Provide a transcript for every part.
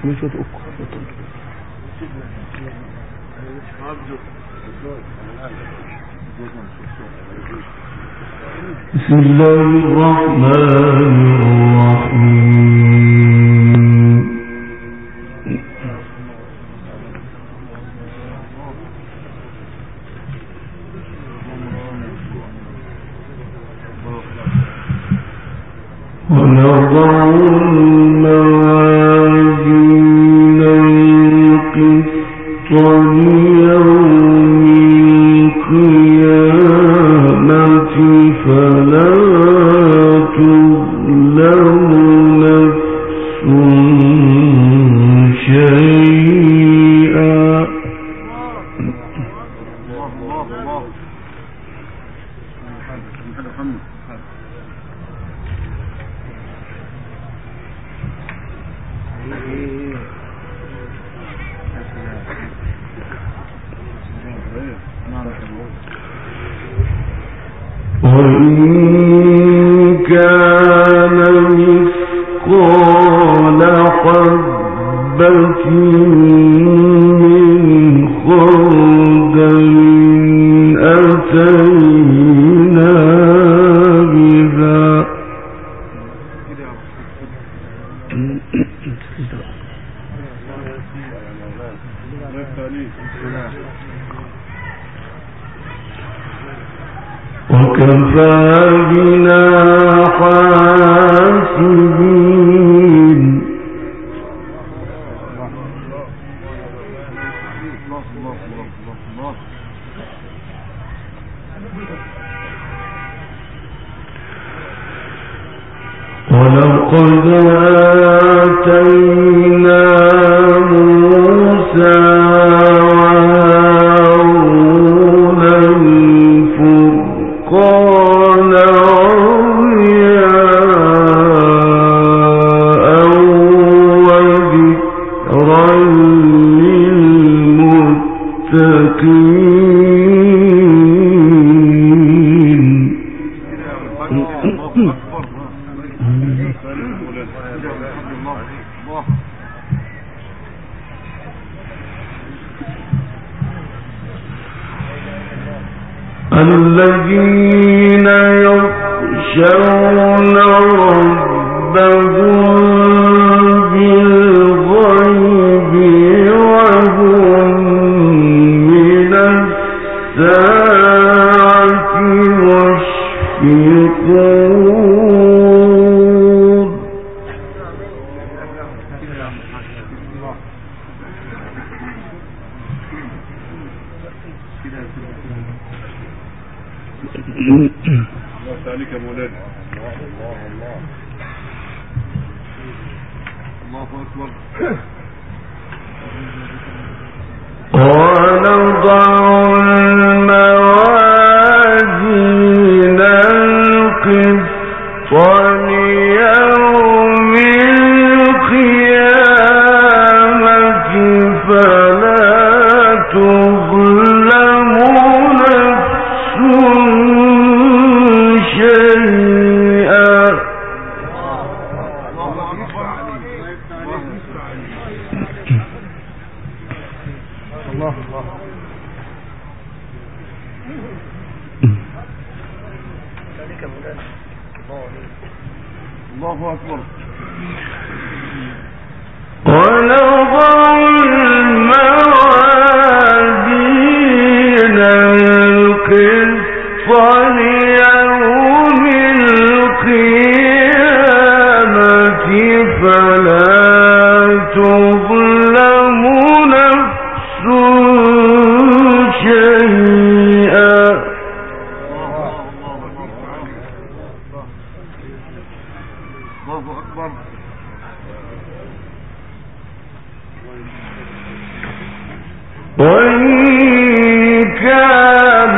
بسم الله الرحمن الرحيم. ونضع الموازين القسط ليوم القيامة فلا تظلم نفس شيئا. وإن كان مثقال حبة من خردل أتينا بها. وكفى بنا حاسبين. ولقد آتينا موسى وهارون الفرقان وضياء وذكرا للمتقين. الذين يخشون ربهم بالغيب وهم من الساعة مشفقون. الله عليك يا مولانا. الله أكبر. ونضع الموازين القسط ليوم القيامة فلا تظلم نفس شيئا. الله أكبر. ونضع الموازين القسط ليوم القيامة فلا تظلم نفس شيئا. الله أكبر. وإن كان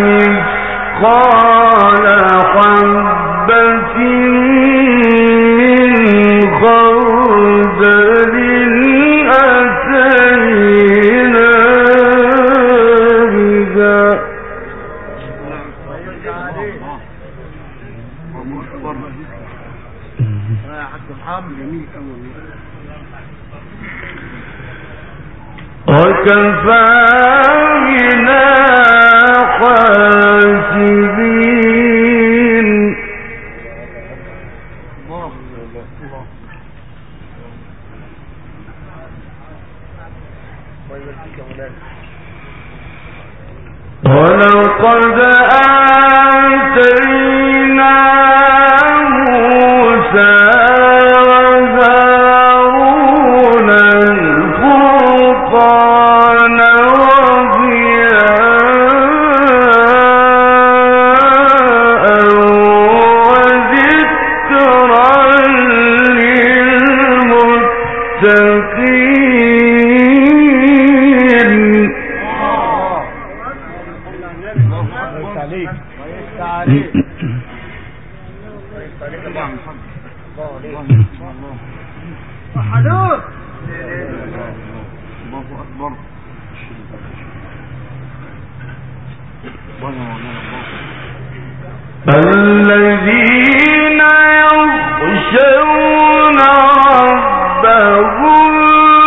مثقال حبة من خردل أتينا بها. يا حاج محمد. وكفى بنا حاسبين ولقد آتينا موسى وهارون الفرقان وضياء وذكرا للمتقين. الذين يخشون ربهم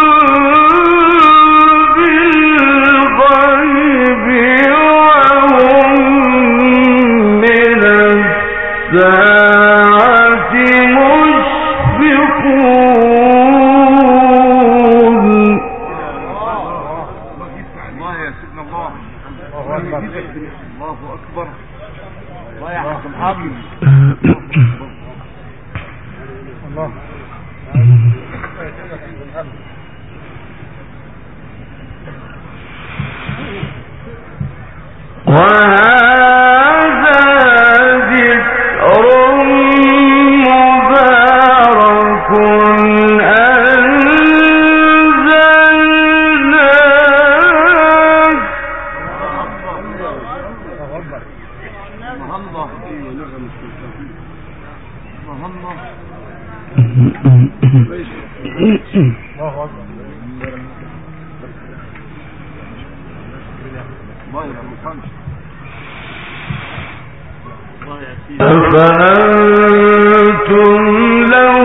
بالغيب وهم من الساعة مشفقون. الله يا سيدنا الله. الله أكبر. الله يحفظ الحق. الله. وهذا ذكر مبارك أنزلناه. أفأنتم له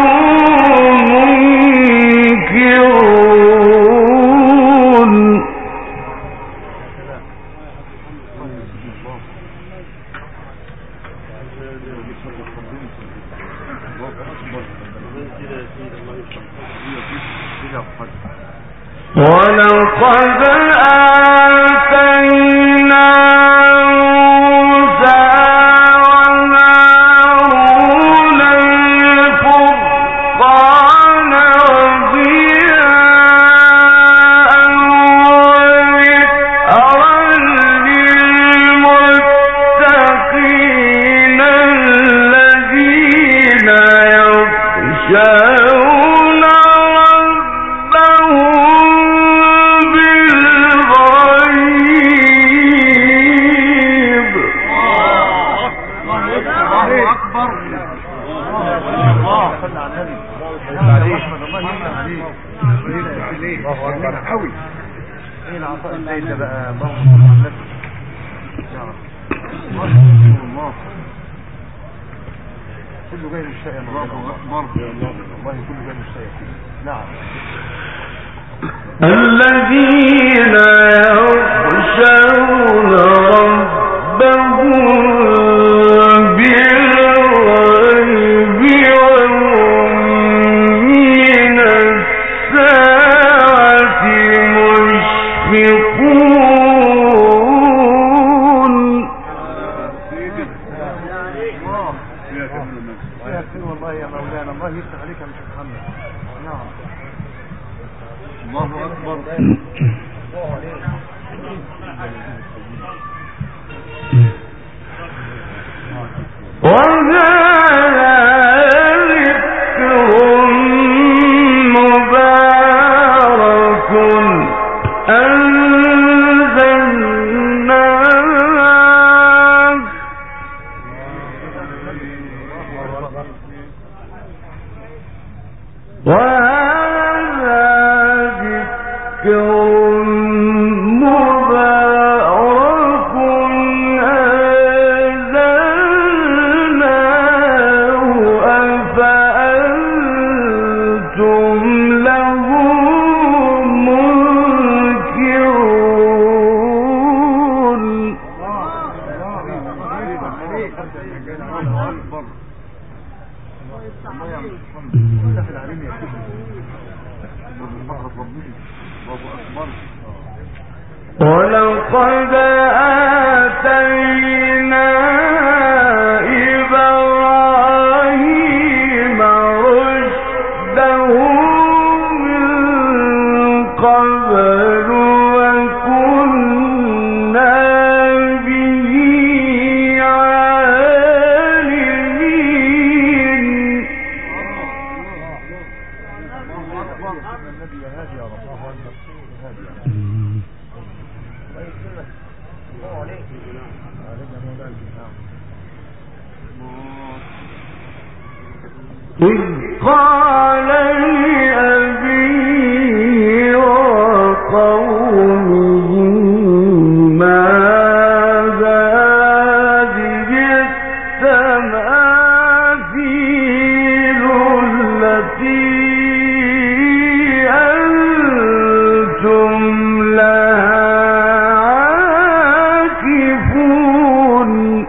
منكرون. ولقد آتينا موسى وهارون الفرقان وضياء وذكرا للمتقين الذين يخشون ربهم بالغيب. كله جاي من الشيء. الله أكبر. والله كله جاي من الشيء. نعم. الذين يخشون ربهم بالغيب وهم من الساعة مشفقون. والله يا مولانا الله يفتح عليك يا شيخ محمد. نعم. الله أكبر. وهذا ذكر مبارك أنزلناه. وهذا ذكر مبارك أنزلناه. أفأنتم ولقد آتينا إبراهيم رشده من قبل وكنا به عالمين. إذ قال لأبيه وقومه ماذا هذه التماثيل التي أنتم لها عاكفون.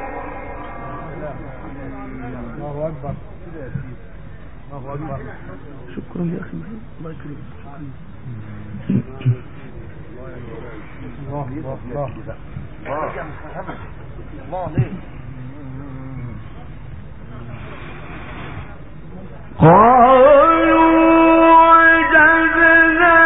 شكرا يا أخي الله يكرمك. قالوا وجدنا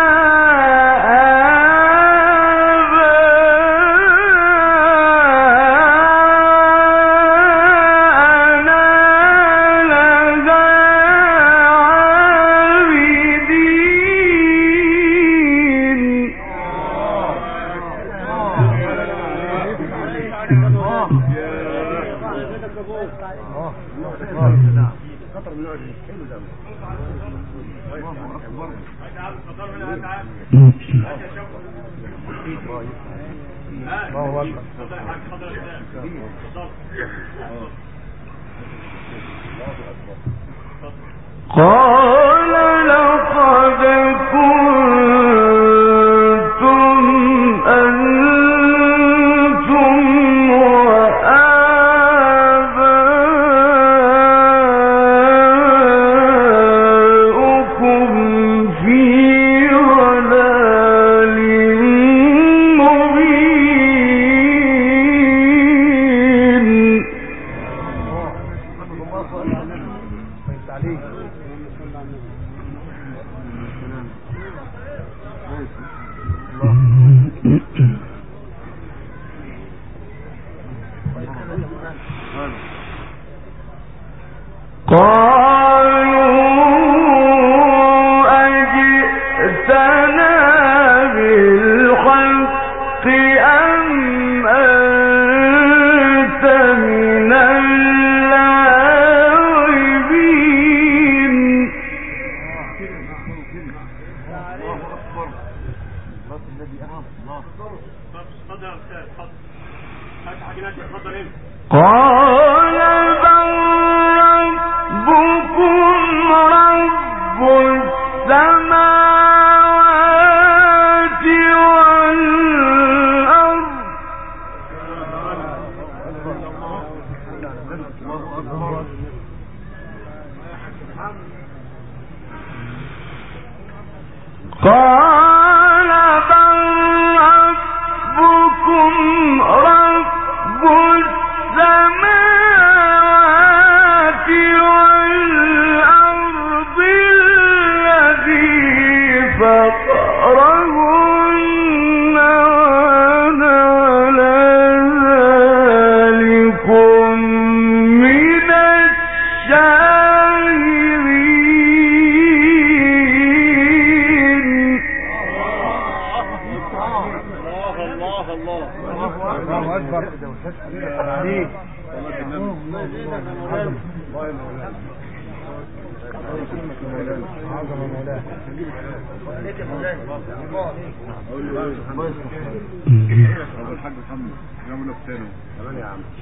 قال لقد كنتم أنتم وآباؤكم في ضلال مبين. قالوا أجئتنا بالحق أم أنت من اللاعبين. قال بل ربكم رب السماوات والأرض قال بل ربكم رب السماوات والأرض الذي فطرهن وأنا على ذلكم من الشاهدين. الله أكبر. الحاج محمد جامل الثاني تمام يا عم.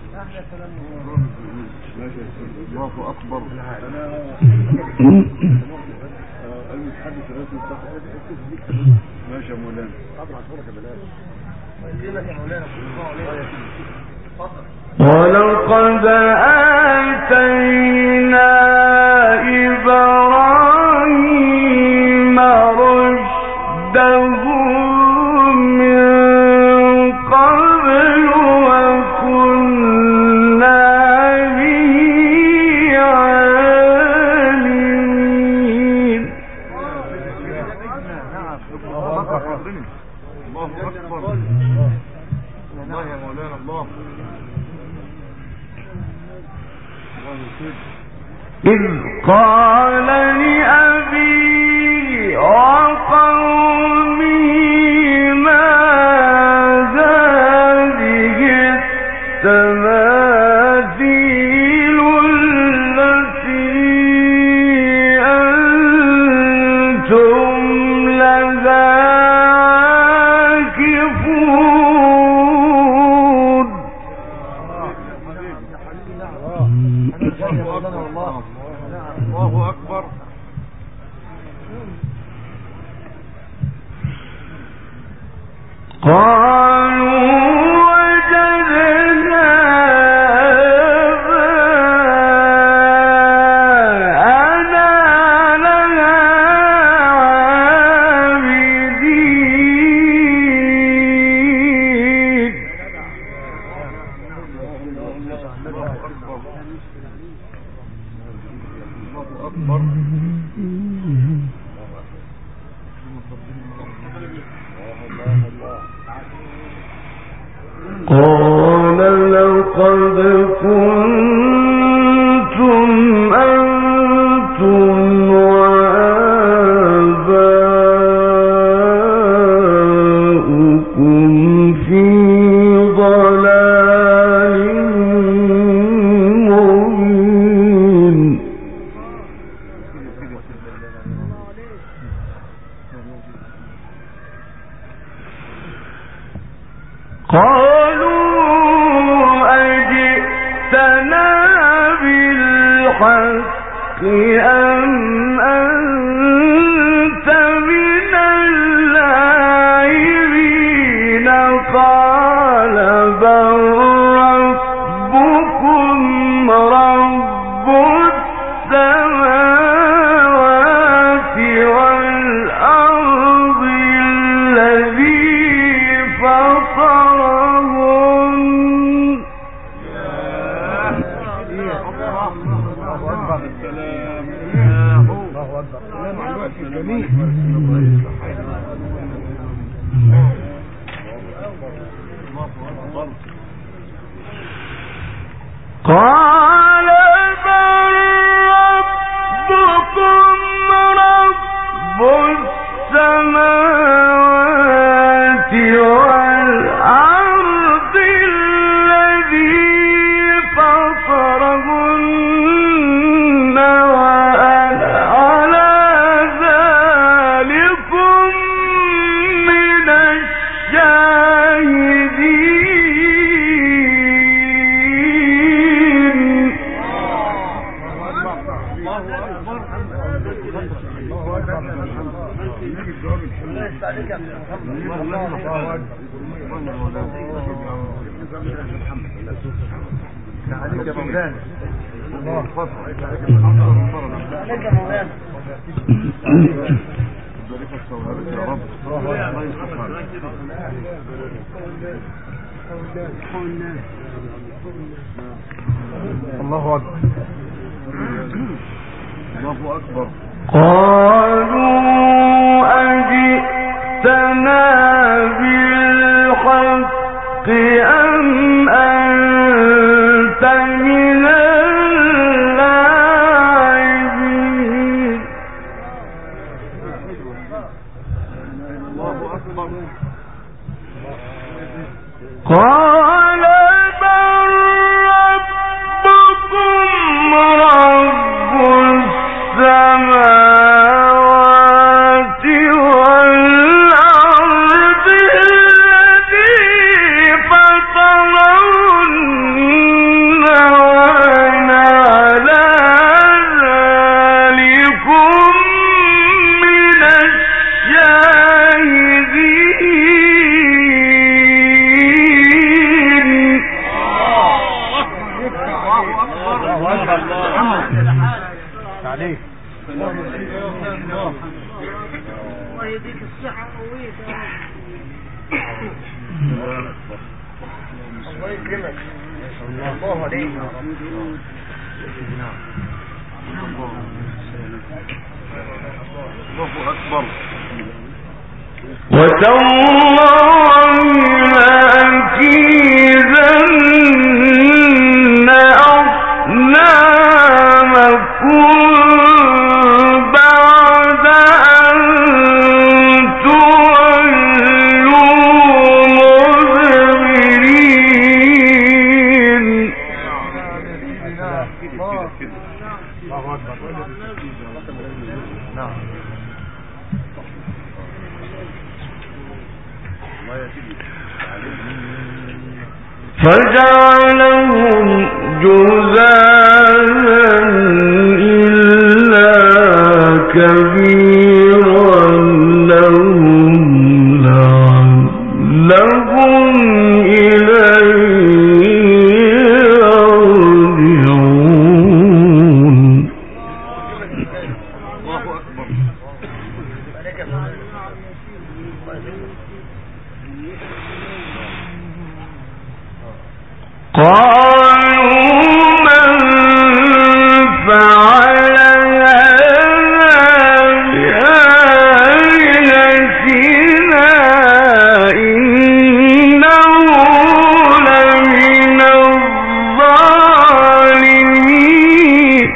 الله أكبر. ماشي يا مولانا. ولقد آتينا إبراهيم رشده من قبل وكنا به عالمين. الله أكبر. الله أكبر. الله يا مولانا. الله. إذ قال لأبيه وقومه ما هذه التماثيل التي أنتم لها عاكفون. الله أكبر. قالوا وجدنا آباءنا لها عابدين. قال لقد كنتم أنتم وآباؤكم في ضلال مبين. قالوا أجئتنا بالحق أم أنت من اللاعبين؟ قال بل ربكم رب السماوات والأرض الذي فطرهن. قال بل ربكم رب السماوات والأرض الذي فطرهن وأنا على ذلكم من الشاهدين. عليك يا مولانا. الله أكبر. عليك يا مولانا. بارك الصواب يا رب. الله يسخر. الله أكبر. الله أكبر. قالوا أجئتنا بالحق أم أنت من اللاعبين؟ الله أكبر. قال بل ربكم رب السماوات والأرض الذي فطرهن وأنا على ذلكم من الشاهدين. الله يديك الصحة قوية الله يكرمك الله عليك الله أكبر وتالله لأكيدن أصنامكم بعد أن تولوا مدبرين. فجعلهم جذاذا إلا كبيرا لهم لعلهم إليه يرجعون. قالوا من فعل هذا بآلهتنا إنه لمن الظالمين.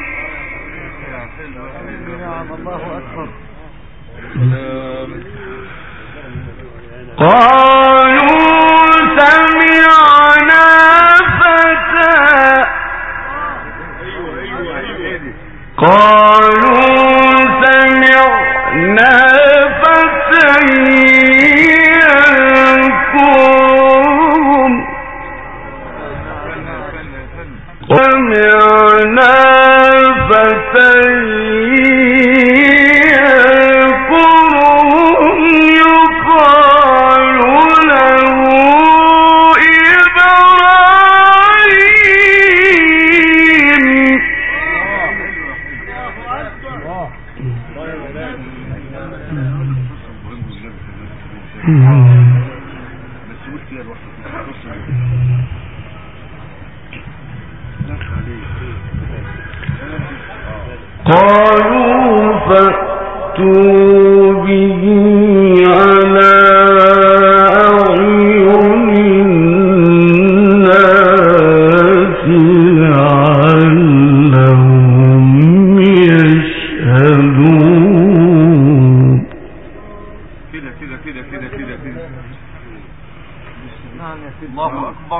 قالوا سمعنا فتى يذكرهم يقال له إبراهيم. قالوا فأتوا به على أعين الناس لعلهم يشهدون. كده الله أكبر.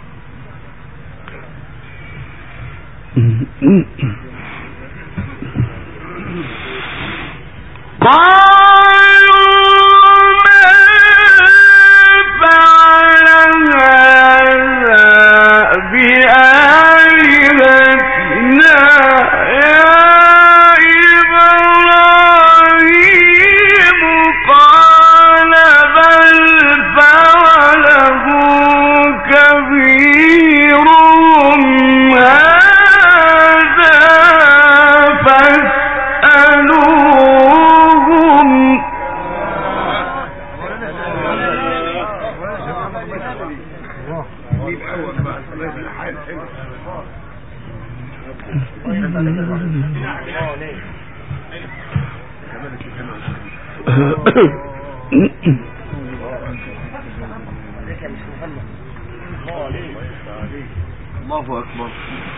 الله أكبر.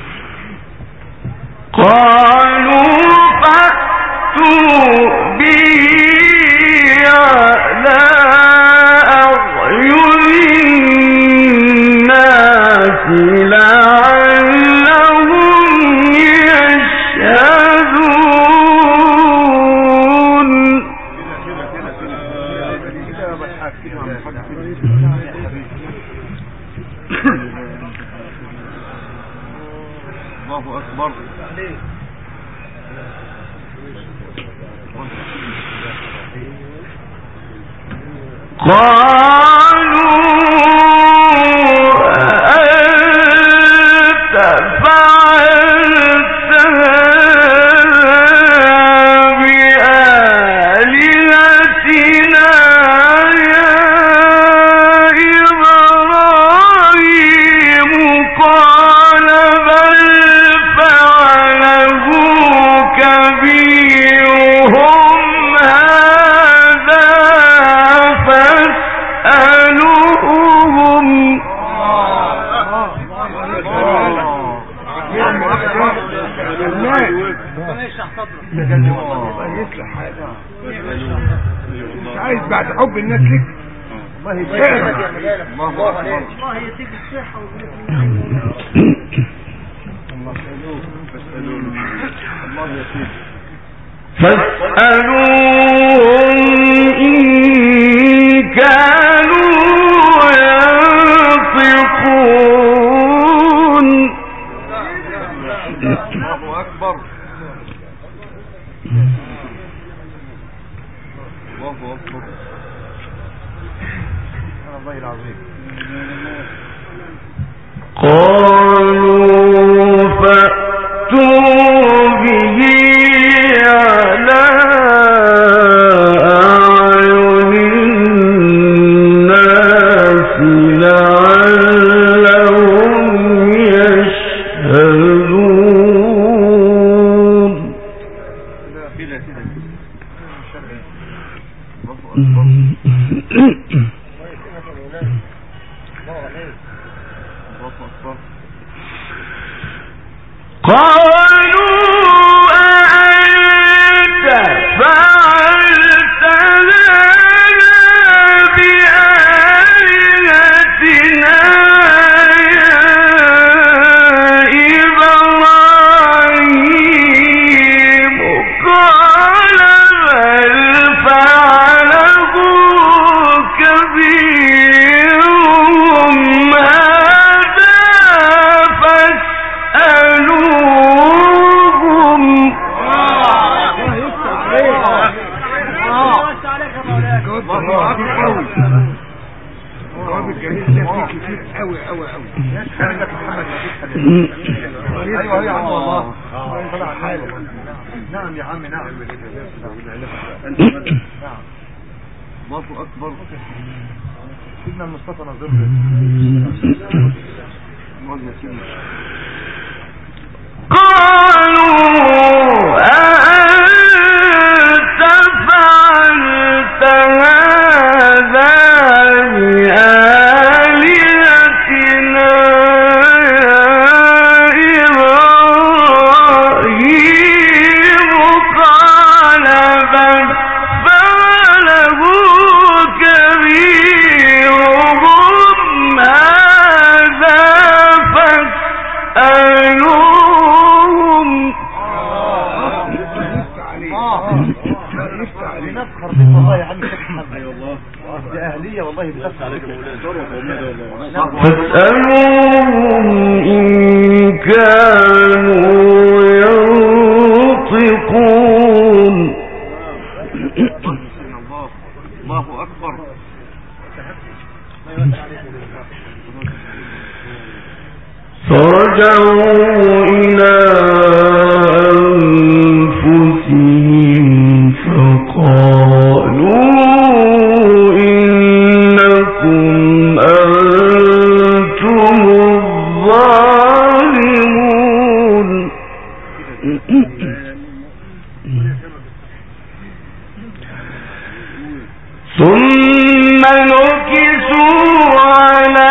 قالوا فأتوا به على أعين الناس لعلهم يشهدون. الله أكبر. قالوا أنت فعلت هذا يصلح حالك. انت عايز بعد حب الناس لك الله يبارك الله يديك الصحة الله يسير. فاسألوهم إن كانوا ينطقون. الله أكبر الله أكبر الله العظيم. قالوا فأتوا به على أعين الناس لعلهم يشهدون. قالوا أأنت فعلت هذا بآلهتنا يا إبراهيم؟ قال بل فعله كبيرهم هذا فاسألوهم. الجواب الجميل ده فيه كتير قوي قوي قوي. يسأل لك محمد ايوه يا عم والله طلع حاله. نعم يا عم نعم. الله اكبر. سيدنا المصطفى نظر الله يا سيدنا. قالوا أأنت فعلت هذا بآلهتنا يا إبراهيم؟ قال بل فعله كبيرهم هذا فاسألوهم. نفخر بك والله يا عم شيخ محمد. اي والله دي اهليه والله بتفخر عليك يا مولانا. فاسألوهم إن كانوا ينطقون. الله أكبر. فرجعوا إلى أنفسهم فقالوا إنكم أنتم الظالمون. ثم نكسوا على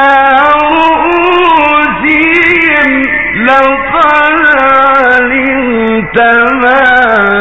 رؤوسهم لقد علمت ما